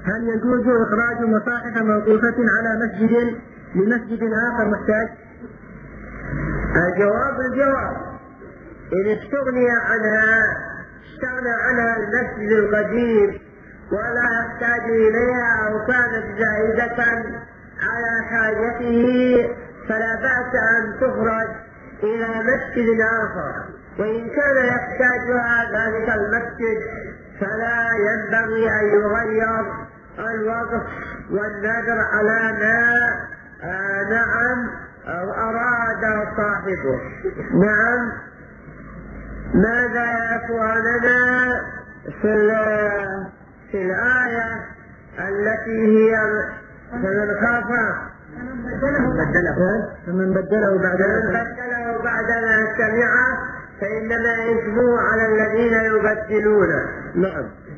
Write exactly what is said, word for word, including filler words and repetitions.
هل يجوز إخراج مصاحف موقوفة على مسجد لمسجد آخر محتاج؟ الجواب الجواب إن استغني عنها استغنى عنها المسجد القديم ولا يحتاج إليها أو كانت زائدة على حاجته فلا بأس أن تخرج إلى مسجد آخر، وإن كان يحتاجها ذلك المسجد فلا ينبغي أن يغير الوقف والنذر على ما آه نعم أراد صاحبه. نعم. ماذا يا أخواننا في, في الآية التي هي فمن خاف فمن بدله بعد بدله بعد ما سمعه فإنما إثمه على الذين يبدلونه. نعم.